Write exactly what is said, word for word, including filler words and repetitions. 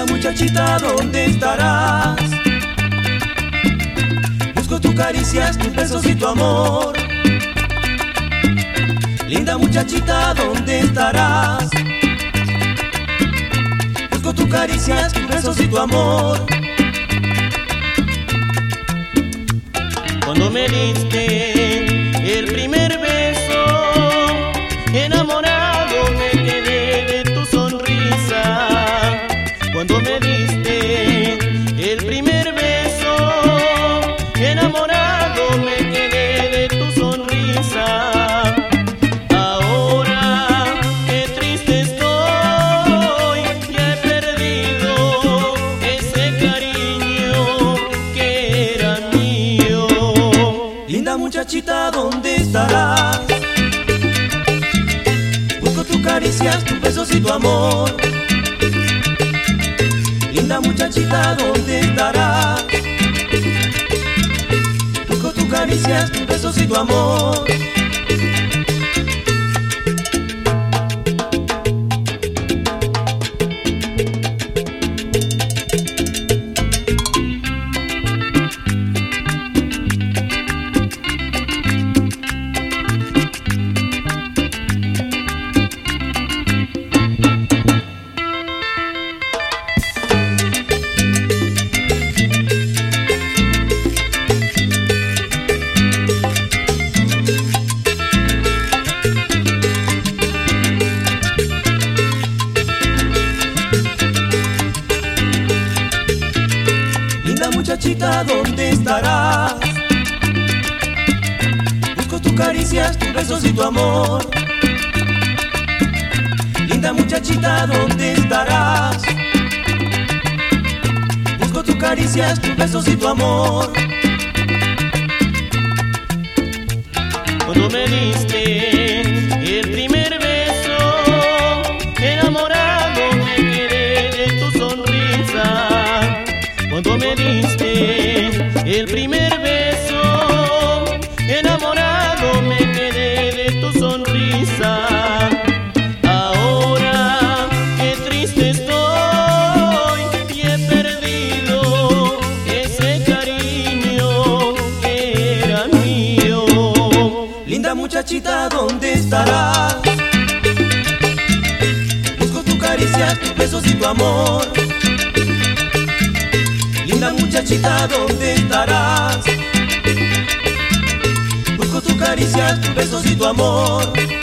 muchachita, ¿dónde estarás? Busco tus caricias, tus besos y tu amor. Linda muchachita, ¿dónde estarás? Busco tus caricias, tus besos y tu amor. Cuando me diste el primer beso, enamorado me quedé de tu sonrisa. Cuando me diste el primer beso, enamorado me quedé de tu sonrisa. Ahora qué triste estoy, ya he perdido ese cariño que era mío. Linda muchachita, ¿dónde estarás? Busco tus caricias, tus besos y tu amor. Linda muchachita, ¿dónde estarás? Busco tus caricias, tus besos y tu amor. Muchachita, ¿dónde estarás? Busco tus caricias, tus besos y tu amor. Linda muchachita, ¿dónde estarás? Busco tus caricias, tus besos y tu amor. Cuando me diste el primer beso, enamorado me quedé de tu sonrisa. Cuando me diste el primer beso, enamorado me quedé de tu sonrisa. Ahora qué triste estoy y he perdido ese cariño que era mío. Linda muchachita, ¿dónde estarás? Busco tus caricias, tus besos y tu amor. Linda muchachita, ¿dónde estarás? Busco tus caricias, tus besos y tu amor.